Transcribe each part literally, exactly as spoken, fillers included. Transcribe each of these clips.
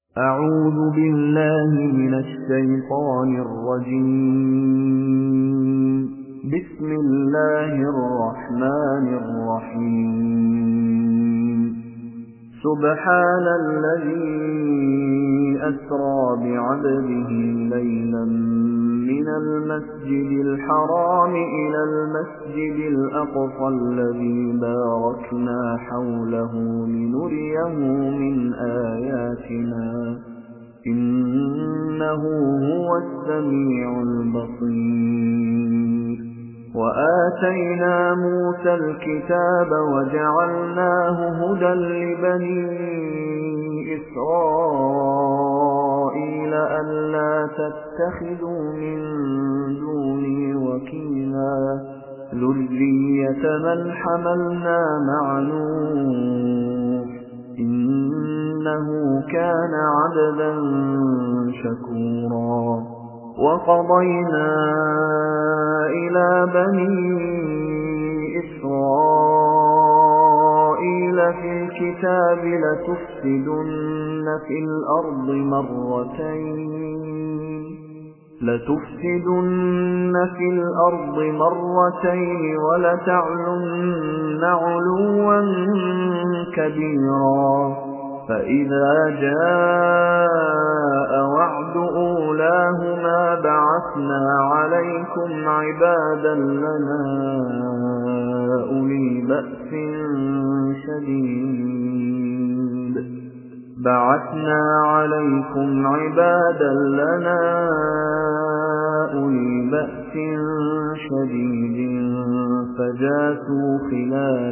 أعوذ بالله من الشيطان الرجيم. بسم الله الرحمن الرحيم. سبحان الذي أسرى بعبده ليلا من المسجد الحرام إلى المسجد الأقصى الذي باركنا حوله لنريه من آياتنا إنه هو السميع البصير. وآتينا موسى الكتاب وجعلناه هدى لبني إسرائيل ألا تتخذوا من دوني وكيلا ذرية من حملنا مع نوح إنه كان عبدا شكورا. وقضينا إلى بني إسرائيل في الكتاب لتفسدن في الأرض مرتين لتفسدن في الأرض مرتين ولتعلن علوا كبيرا. فإذا جاء وعد أولاهما بعثنا عليكم عبادا لنا أولي بأس شديد بعثنا عليكم عبادا لنا أولي بأس شديد فجاسوا خلال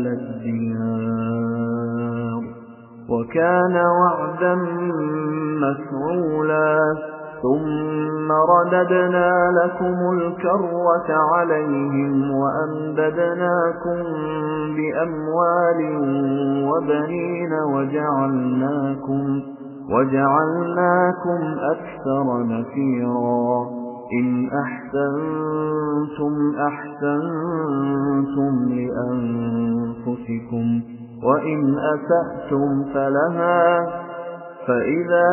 الديار وكان وعدا مفعولا. ثم رددنا لكم الكرة عليهم وأمددناكم بأموال وبنين وجعلناكم, وجعلناكم أكثر نفيرا. إن أحسنتم أحسنتم لأنفسكم وإن أسأتم فلها. فإذا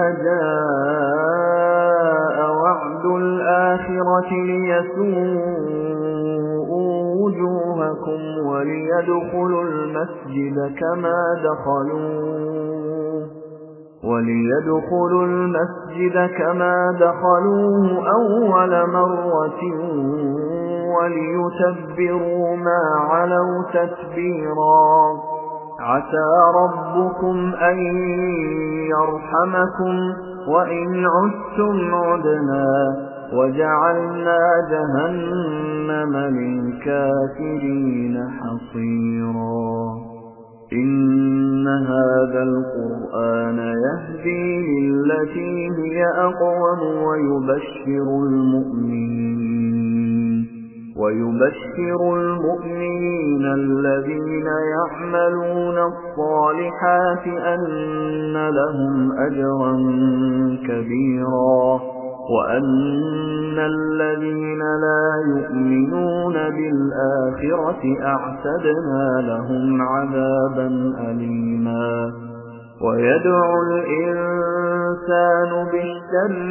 جاء وعد الآخرة ليسوءوا وجوهكم وليدخلوا المسجد كما دخلوه وليدخلوا المسجد كما دخلوه أول مرة وليتبروا ما علوا تتبيرا. عسى ربكم أن يرحمكم وإن عدتم عدنا وجعلنا جهنم للكافرين حصيرا. إن هذا القرآن يهدي للتي هي أقوم ويبشر المؤمنين ويبشر المؤمنين الذين يعملون الصالحات أن لهم أجرا كبيرا وأن الذين لا يؤمنون بالآخرة أعتدنا لهم عذابا أليما. ويدعو الإنسان بالشر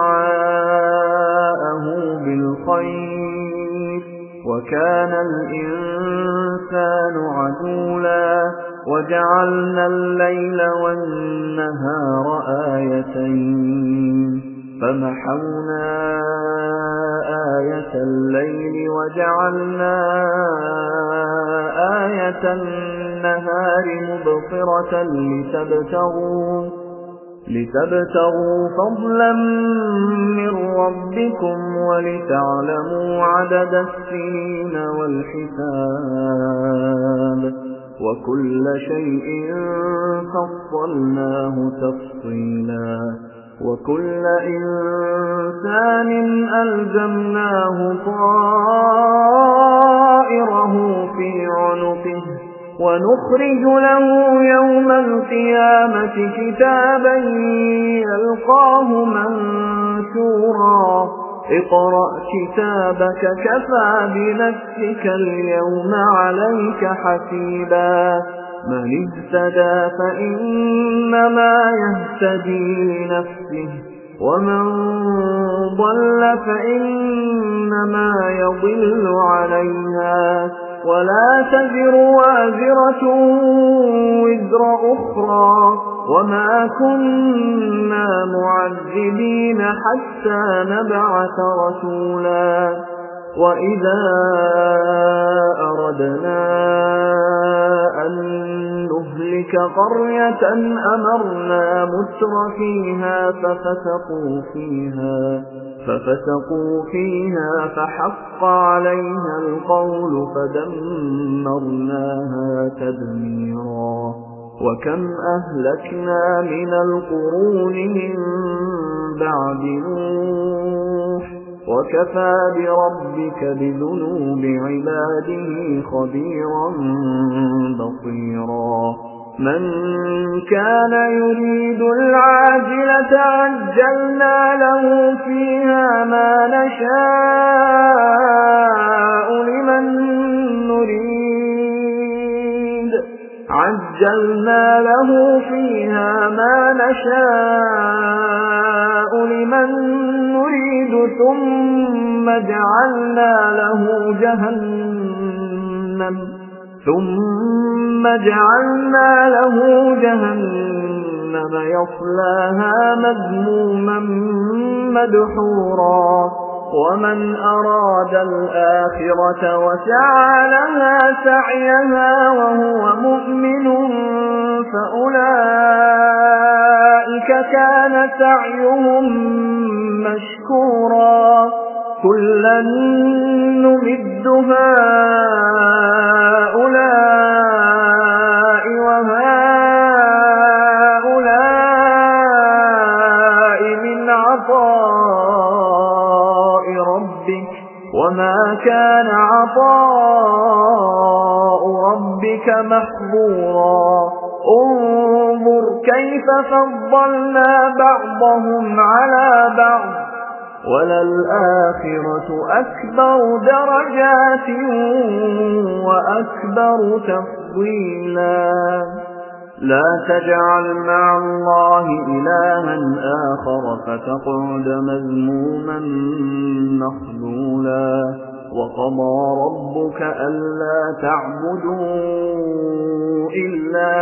دعاءه بالخير وكان الإنسان عجولا. وجعلنا الليل والنهار آيتين فمحونا آية الليل وجعلنا آية النهار مبصرة لتبتغوا لتبتغوا فضلا من ربكم ولتعلموا عدد السنين والحساب وكل شيء فصلناه تفصيلا. وكل إنسان ألزمناه طائره في عنقه ونخرج له يوم القيامة كتابا يلقاه منشورا. اقرأ كتابك كفى بنفسك اليوم عليك حسيبا. من اهتدى فإنما يهتدي لنفسه ومن ضل فإنما يضل عليها ولا تزر وازرة وزر أخرى وما كنا معذبين حتى نبعث رسولا وإذا أردنا أن نهلك قرية أمرنا متر فيها ففسقوا فيها ففسقوا فيها فحق عليها القول فدمرناها تدميرا وكم أهلكنا من القرون من بعد نوح وكفى بربك بذنوب عباده خبيرا بصيرا من كان يريد العاجلة عجلنا له فيها ما نشاء لمن نريد عجلنا له فيها ما نشاء لمن نريد ثم جعلنا له جهنم ثم جعلنا له جهنم يصلاها مذموما مدحورا ومن أراد الآخرة وسعى لها سعيها وهو مؤمن فأولئك كان سعيهم مشكورا كلا نمد هؤلاء وهؤلاء من عطاء ربك وما كان عطاء ربك محظورا انظر كيف فضلنا بعضهم على بعض وللآخرة أكبر درجات وأكبر تفضيلا لا تجعل مع الله إلها آخر فتقعد مذموما مخذولا وقضى ربك ألا تعبدوا إلا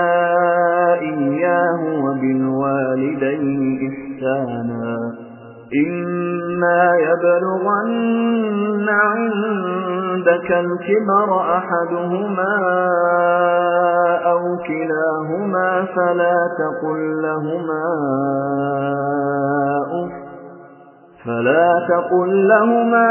إياه وبالوالدين إحسانا إما يبلغن عندك الكبر أحدهما أو كلاهما فلا تقل لهما أف فلا تقل لهما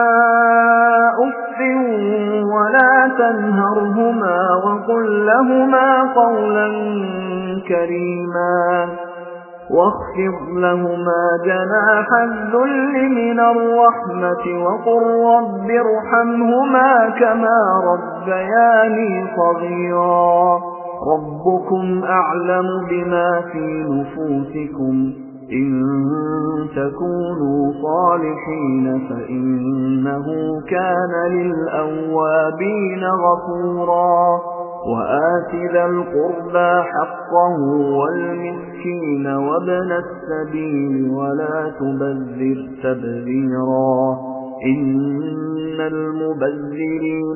أف ولا تنهرهما وقل لهما قولا كريما واخفض لهما جناح الذل من الرحمة وقل رب ارحمهما كما ربياني صغيرا ربكم أعلم بما في نفوسكم إن تكونوا صالحين فإنه كان للأوابين غفورا وآت ذا القربى حقه والمسكين وابن السبيل ولا تبذر تبذيرا إن المبذرين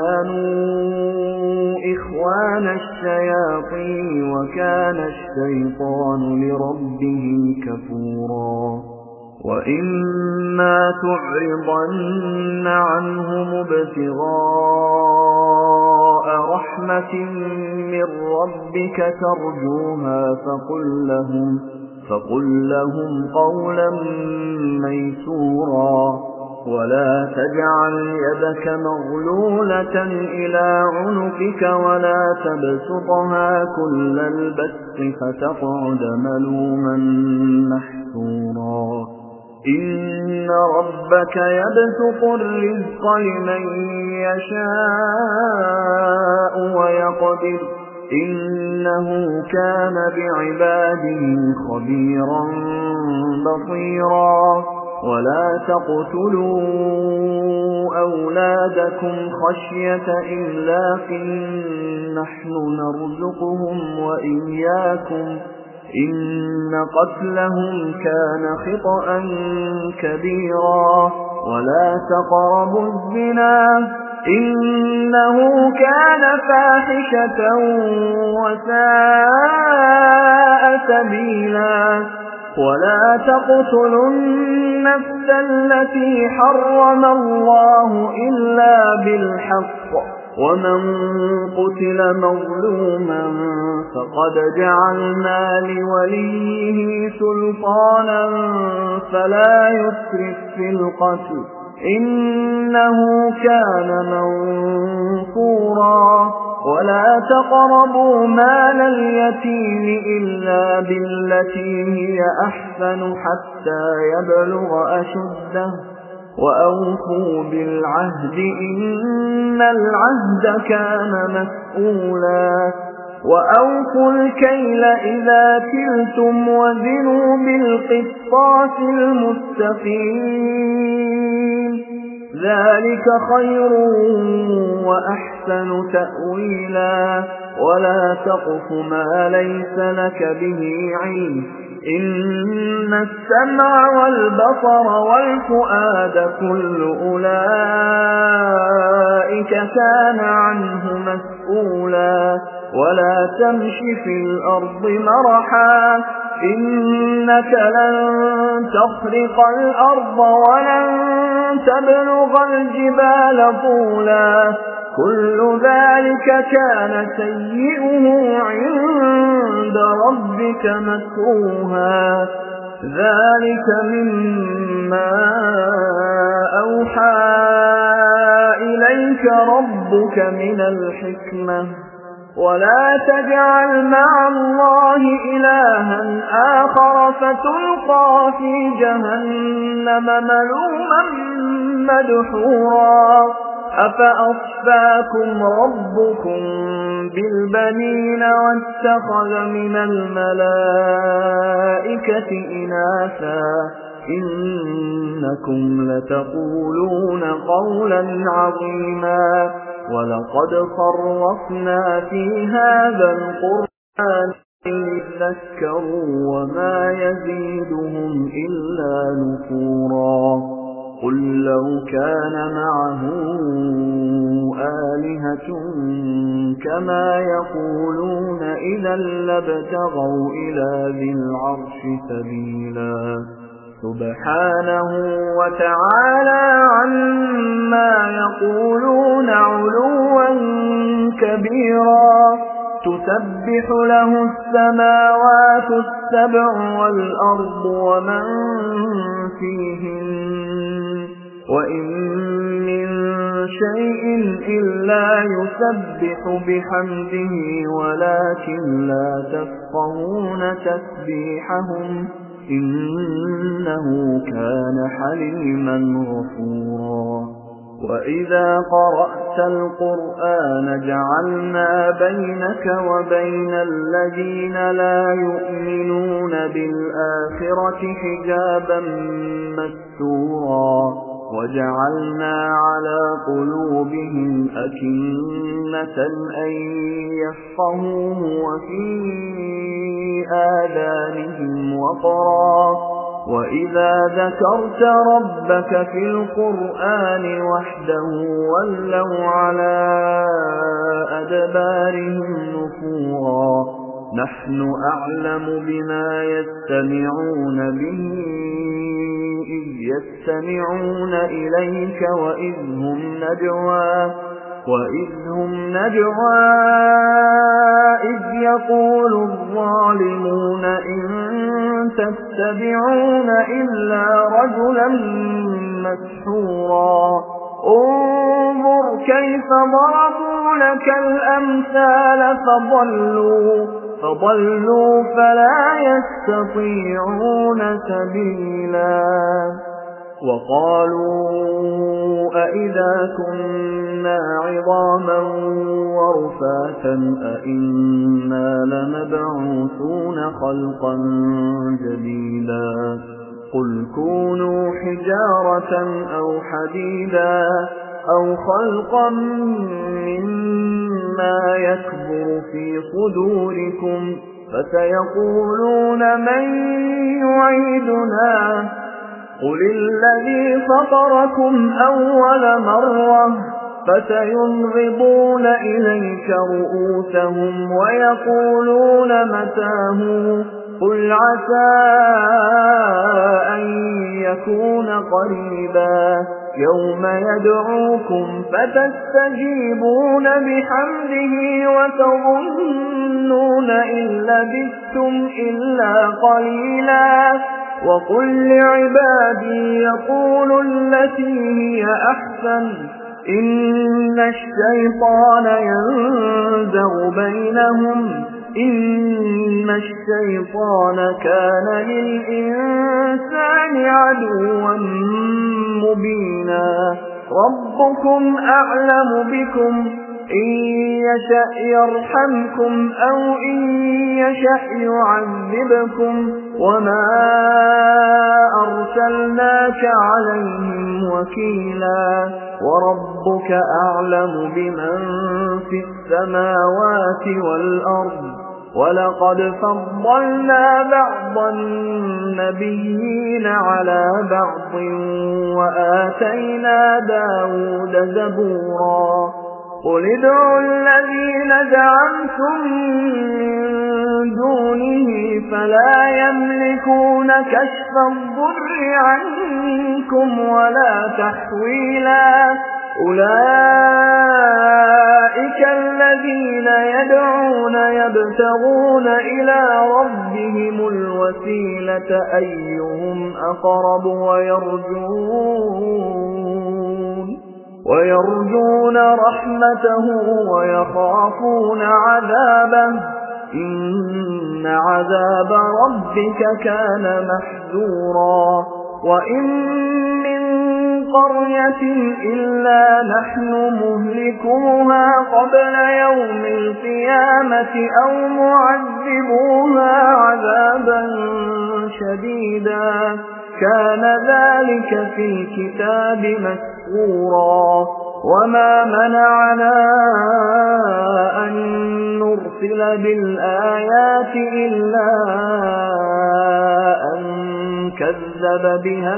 كانوا إخوان الشياطين وكان الشيطان لربه كفورا وإما تعرضن عنهم ابتغاء رحمة من ربك ترجوها فقل لهم, فقل لهم قولا ميسورا ولا تجعل يدك مغلولة إلى عنقك ولا تبسطها كل البسط فتقعد ملوما محسورا إن ربك يبسط الرزق لمن يشاء ويقدر إنه كان بعباده خبيرا بصيرا ولا تقتلوا أولادكم خشية إملاق نحن نرزقهم وإياكم إن قتلهم كان خطأ كبيرا ولا تقربوا الزنا إنه كان فاحشة وساء سبيلا ولا تقتلوا النفس التي حرم الله إلا بالحق ومن قتل مظلوما فقد جعلنا لوليه سلطانا فلا يسرف في القتل إنه كان منصورا ولا تقربوا مال اليتيم إلا بالتي هي أحسن حتى يبلغ أشده وأوفوا بالعهد إن العهد كان مسؤولا وأوفوا الكيل إذا كلتم وزنوا بالقسطاس المستقيم ذلك خير وأحسن تأويلا ولا تقف ما ليس لك به علم إن السمع والبصر والفؤاد كل أولئك كان عنه مسؤولا ولا تمش في الأرض مرحا إنك لن تخرق الأرض ولن تبلغ الجبال طولا كل ذلك كان سيئه عند ربك مكروها ذلك مما أوحى إليك ربك من الحكمة ولا تجعل مع الله إلها آخر فتلقى في جهنم ملوما مدحورا أفأصفاكم ربكم بالبنين واتخذ من الملائكة إناثا إنكم لتقولون قولا عظيما ولقد صرفنا في هذا القرآن ليذكروا وما يزيدهم إلا نفورا قل لو كان معه آلهة كما يقولون إذا لابتغوا إلى ذي العرش سبيلا سبحانه وتعالى عما يقولون علوا كبيرا تسبح له السماوات السبع والأرض ومن فيهن وإن من شيء إلا يسبح بحمده ولكن لا تفقهون تسبيحهم إنه كان حليما غفورا وإذا قرأت القرآن جعلنا بينك وبين الذين لا يؤمنون بالآخرة حجابا مستورا وجعلنا على قلوبهم أكنة أن يفقهوه وفي آذانهم وقرا وإذا ذكرت ربك في القرآن وحده ولوا على أدبارهم نفورا نحن أعلم بما يستمعون به إذ يستمعون إليك وإذ هم نجوى وإذ هم نجوى إذ يقول الظالمون إن تتبعون إلا رجلا مسحورا انظر كيف ضربوا لك الأمثال فضلوا فضلوا فلا يستطيعون سبيلا وقالوا أئذا كنا عظاما ورفاتا أئنا لمبعوثون خلقا جديدا قل كونوا حجارة أو حديدا أو خلقا مما يكبر في صدوركم فسيقولون من يعيدنا قل الذي فطركم أول مرة فسينغضون إليك رؤوسهم ويقولون متاه قل عسى أن يكون قريبا يوم يدعوكم فتستجيبون بحمده وتظنون إن لبثتم إلا قليلا وقل لعبادي يقولوا التي هي أحسن إن الشيطان ينزغ بينهم إن الشيطان كان للإنسان عدوا مبينا ربكم أعلم بكم إن يشأ يرحمكم أو إن يشأ يعذبكم وما أرسلناك عليهم وكيلا وربك أعلم بمن في السماوات والأرض ولقد فضلنا بعض النبيين على بعض وآتينا داود زبورا قل ادعوا الذين زعمتم من دونه فلا يملكون كشف الضر عنكم ولا تحويلا أولئك الذين يدعون يبتغون إلى ربهم الوسيلة أيهم أقرب ويرجون ويرجون رحمته ويخافون عذابه إن عذاب ربك كان محذورا وإن من قرية إلا نحن مهلكوها قبل يوم القيامة أو معذبوها عذابا شديدا كان ذلك في الكتاب مسطورا وما منعنا أن نرسل بالآيات إلا أن كذب بها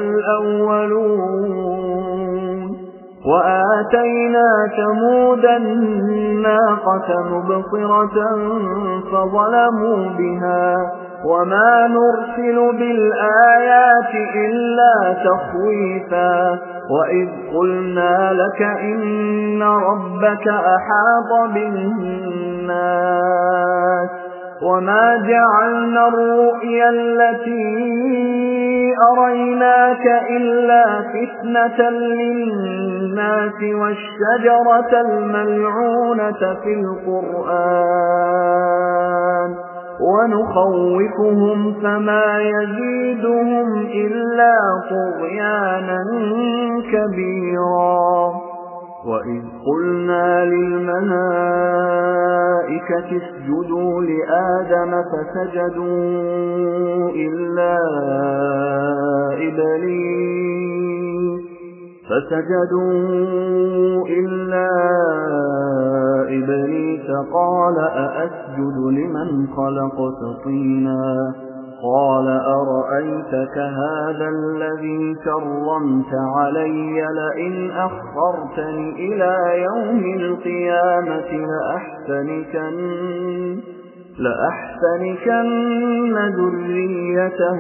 الأولون وآتينا ثمود الناقة مبصرة فظلموا بها وما نرسل بالآيات إلا تخويفا وإذ قلنا لك إن ربك أحاط بالناس وما جعلنا الرؤيا التي أريناك إلا فتنة للناس والشجرة الملعونة في القرآن ونخوفهم فما يزيدهم إلا طغيانا كبيرا وإذ قلنا للملائكة اسجدوا لآدم فسجدوا إلا إبليس فسجدوا إلا إبليس قال أأسجد لمن خلقت طينا قال أرأيتك هذا الذي كرمت علي لئن أخرتني إلى يوم القيامة لأحتنكن لأحتنكن ذريته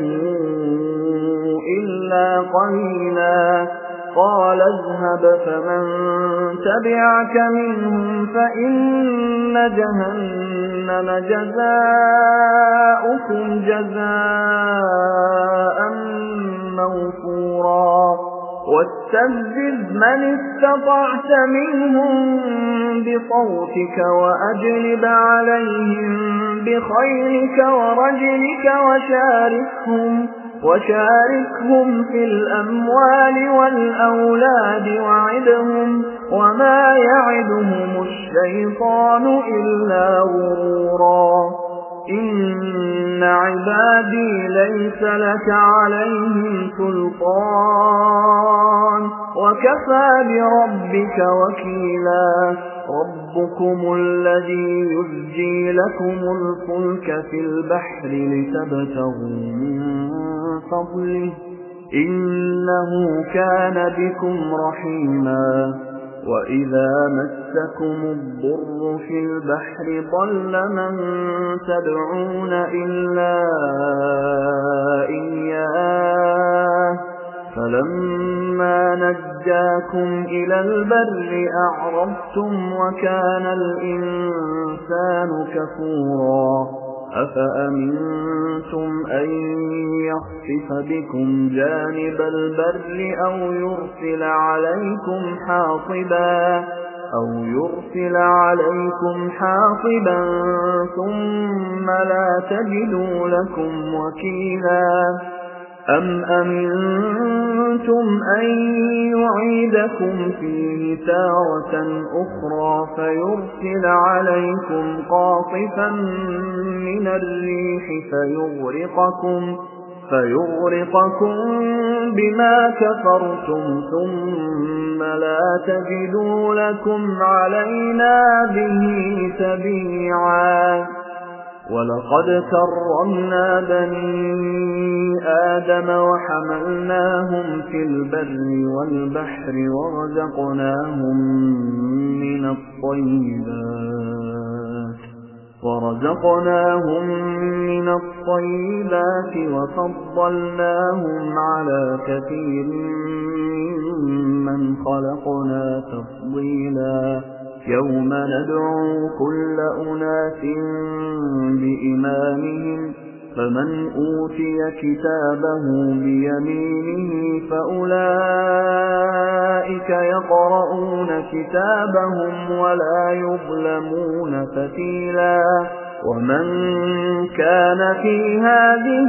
إلا قليلا قال اذهب فمن تبعك منهم فإن جهنم جزاؤكم جزاء موفورا واستفزز من استطعت منهم بصوتك وأجلب عليهم بخيلك ورجلك وشاركهم وشاركهم في الأموال والأولاد وعدهم وما يعدهم الشيطان إلا غرورا إن عبادي ليس لك عليهم سلطان وكفى بربك وكيلا ربكم الذي يزجي لكم الفلك في البحر لتبتغوا من فضله إنه كان بكم رحيما وإذا مسكم الضر في البحر ضل من تدعون إلا إياه فلما نجاكم إلى البر أعرضتم وكان الإنسان كفورا أفأمنتم أن يخسف بكم جانب البر أو يرسل عليكم حاصبا أو يرسل عليكم حاصبا ثم لا تجدوا لكم وكيلا أم أمنتم أن يعيدكم فيه تارة أخرى فيرسل عليكم قاصفا من الريح فيغرقكم, فيغرقكم بما كفرتم ثم لا تجدوا لكم علينا به تبيعا ولقد كرمنا بني آدم وحملناهم في البر والبحر ورزقناهم من الطيبات ورزقناهم من الطيبات وفضلناهم على كثير ممن خلقنا تفضيلا يوم ندعو كل أناس بإمامهم فمن أوتي كتابه بيمينه فأولئك يقرؤون كتابهم ولا يظلمون فتيلا ومن كان في هذه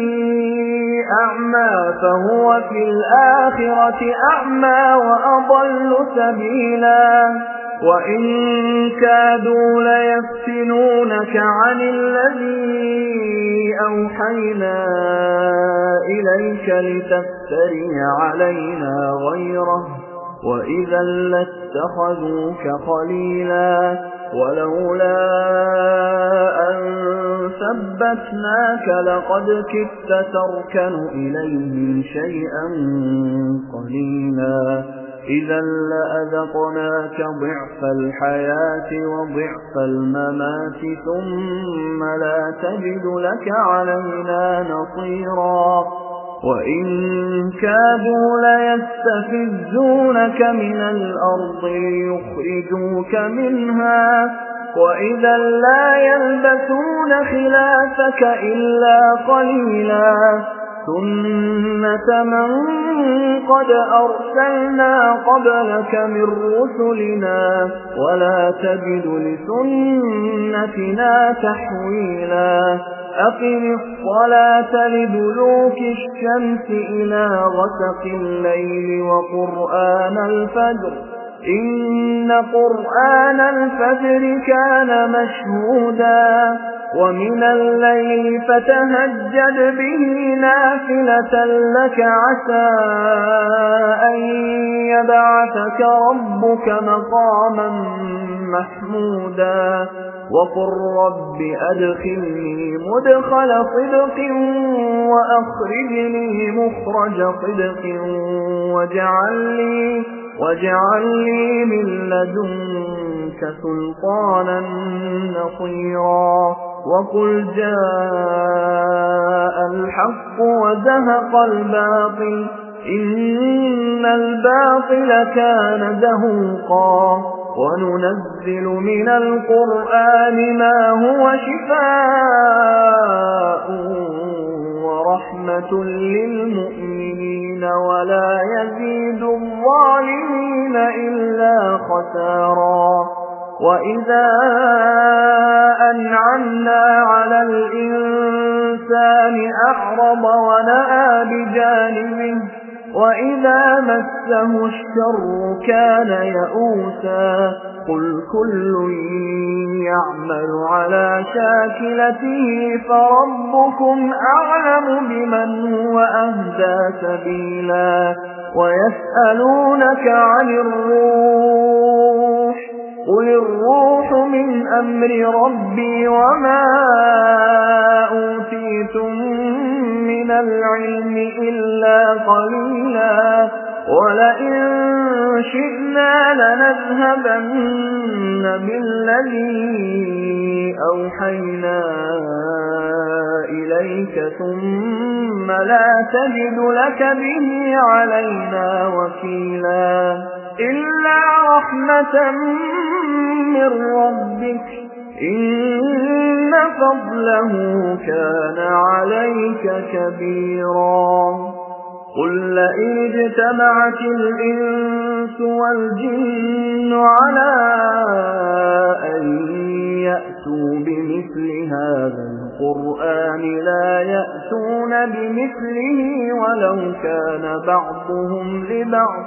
أعمى فهو في الآخرة أعمى وأضل سبيلا وإن كادوا ليفتنونك عن الذي أوحينا إليك لتفتري علينا غيره وإذا لاتخذوك خليلا ولولا أن ثبتناك لقد كدت تركن إليهم شيئا قليلا إذا لأذقناك ضعف الحياة وضعف الممات ثم لا تجد لك علينا نصيرا وإن كادوا ليستفزونك من الأرض ليخرجوك منها وإذا لا يلبثون خلافك إلا قليلا سنة من قد أرسلنا قبلك من رسلنا ولا تجد لسنتنا تحويلا أقم الصلاة لدلوك الشمس إلى غسق الليل وقرآن الفجر إن قرآن الفجر كان مشهودا ومن الليل فتهجد به نافلة لك عسى أن يبعثك ربك مقاما محمودا وقل رب أدخلني مدخل صدق وأخرجني مخرج صدق واجعل لي واجعل لي من لدنك سلطانا نصيرا وقل جاء الحق وزهق الباطل إن الباطل كان زهوقا وننزل من القرآن ما هو شفاء ورحمة للمؤمنين ولا يزيد الظالمين إلا خسارا وإذا أنعمنا على الإنسان أعرض ونأى بجانبه وإذا مسه الشر كان يئوسا قل كل يعمل على شاكلته فربكم أعلم بمن هو أهدى سبيلا ويسألونك عن الروح قل الروح من أمر ربي وما أوتيتم من العلم إلا قليلا ولئن شئنا لنذهبن بالذي أوحينا إليك ثم لا تجد لك به علينا وكيلا إلا رحمة من ربك إن فضله كان عليك كبيرا قل لئن اجتمعت الإنس والجن على أن يأتوا بمثل هذا القرآن لا يأتون بمثله ولو كان بعضهم لبعض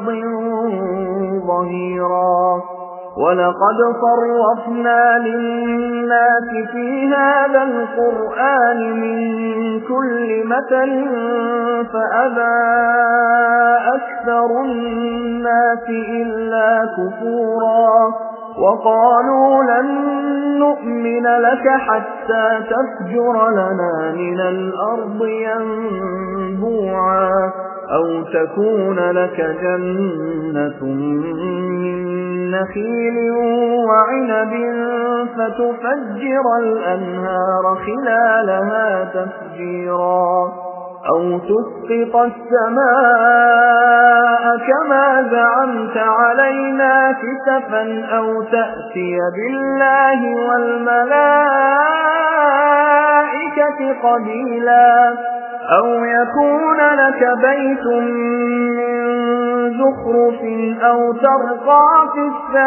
ظهيرا ولقد صرفنا للناس في هذا القرآن من كل مثل فأبى أكثر الناس إلا كفورا وقالوا لن نؤمن لك حتى تفجر لنا من الأرض ينبوعا أو تكون لك جنة من نخيل وعنب فتفجر الأنهار خلالها تفجيرا أو تسقط السماء كما زعمت علينا كسفا أو تأتي بالله والملائكة قبيلا أو يكون لك بيت من زخرف أو ترقى في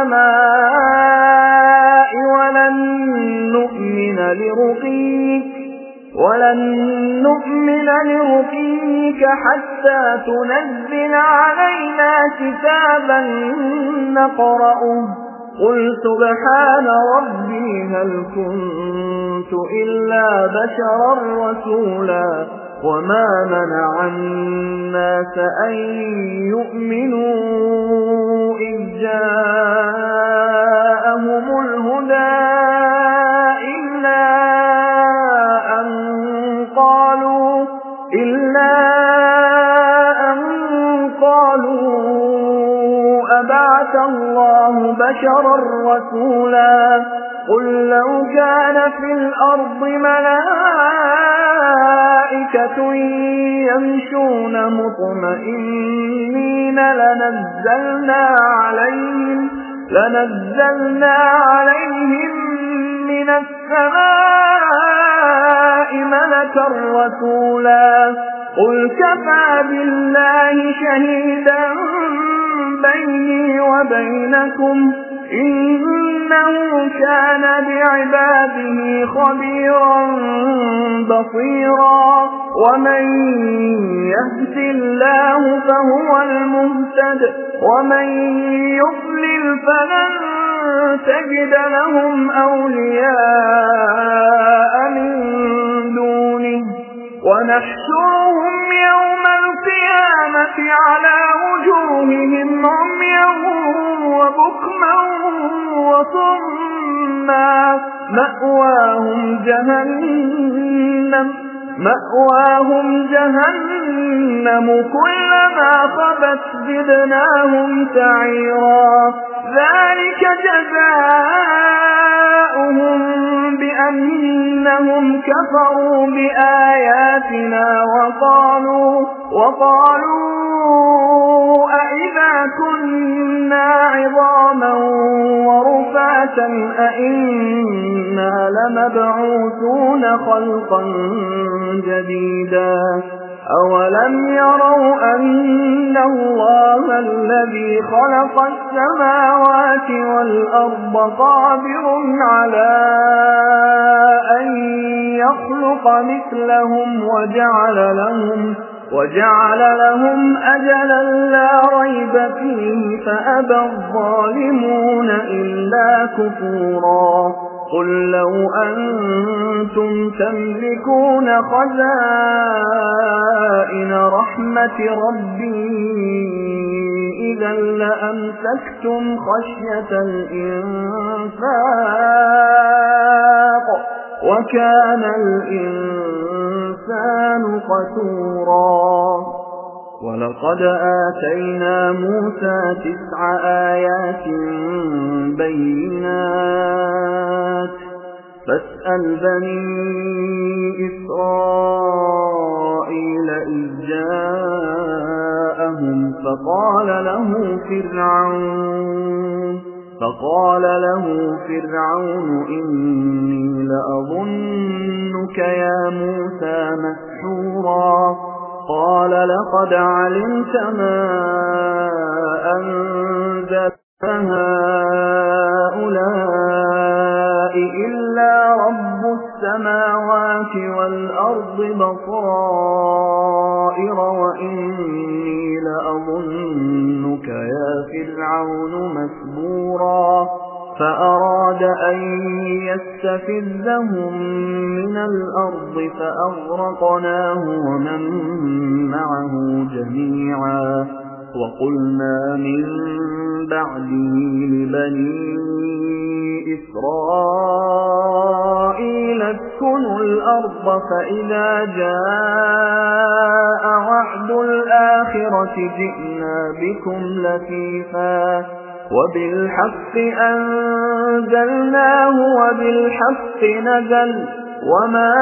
السماء ولن نؤمن لرقيك ولن نؤمن لرقيك حتى تنزل علينا كتابا نقرأه قل سبحان ربي هل كنت إلا بشرا رسولا وما منع الناس أن يؤمنوا إذ جاءهم الهدى إلا أن قالوا إلا أن قالوا أبعث الله بشرا رسولا قل لو كان في الأرض ملائكة يمشون مطمئنين لنزلنا عليهم لنزلنا عليهم من السماء ملكا رسولا قل كفى بالله شهيدا بيني وبينكم إنه كان بعباده خبيرا بصيرا ومن يهد الله فهو المهتد ومن يضلل فلن تجد لهم أولياء من دونه ونحشرهم يوم القيامة على وجوههم عميا وبكما وصما مأواهم جهنم مأواهم جهنم كلما خبت زدناهم سعيرا ذلك جزاؤهم بأنهم كفروا بآياتنا وقالوا وقالوا أئذا كنا عظاما ورفاتا أئنا لمبعوثون خلقا جديدا أولم يروا أن الله الذي خلق السماوات والأرض قادر على أن يخلق مثلهم وجعل لهم وجعل لهم أجلا لا ريب فيه فأبى الظالمون إلا كفورا قل لو أنتم تملكون خزائن رحمة ربي إذا لأمسكتم خشية الإنفاق وكان الإنسان قتورا ولقد آتينا موسى تسع آيات بينات فاسأل بني إسرائيل إذ جاءهم فقال له فرعون فقال له فرعون إني لأظنك يا موسى مسحورا قال لقد علمت ما أنزل هؤلاء إلا رب السماوات والأرض بصائر وإني لأظنك يا فرعون مسبورا فأراد أن يستفزهم من الأرض فأغرقناه ومن معه جميعا وقلنا من بعده لبني إسرائيل اسكنوا الأرض فإذا جاء وعد الآخرة جئنا بكم لفيفا وبالحق أنزلناه وبالحق نزل وما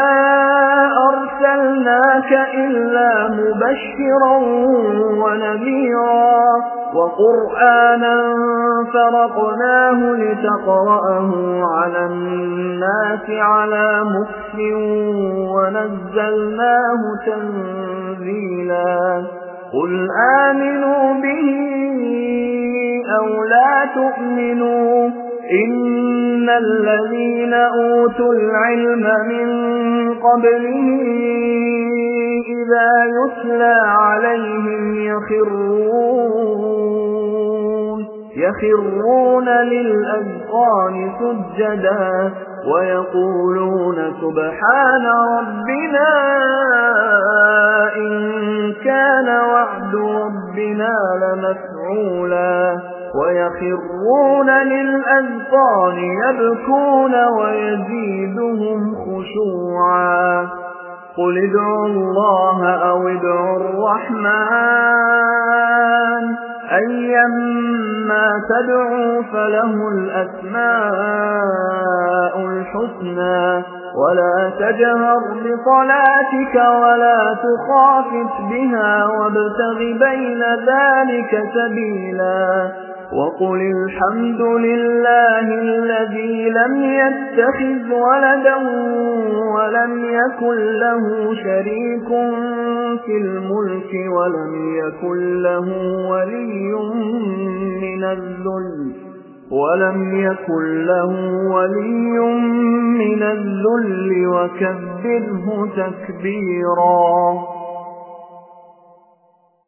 أرسلناك إلا مبشرا ونذيرا وقرآنا فرقناه لتقرأه على الناس على مكث ونزلناه تنزيلا قل آمنوا به أو لا تؤمنوا إن الذين أوتوا العلم من قبله إذا يتلى عليهم يخرون يخرون للأذقان سجدا ويقولون سبحان ربنا إن كان وعد ربنا لمفعولا ويخرون للأذقان يبكون ويزيدهم خشوعا قل ادعوا الله أو ادعوا الرحمن أيما تدعوا فله الأسماء الحسنى ولا تجهر بصلاتك ولا تخافت بها وابتغ بين ذلك سبيلا وقل الحمد لله الذي لم يتخذ ولدا ولم يكن له شريك في الملك ولم يكن له ولي من الذل ولم يكن له ولي من الذل وكبره تكبيرا.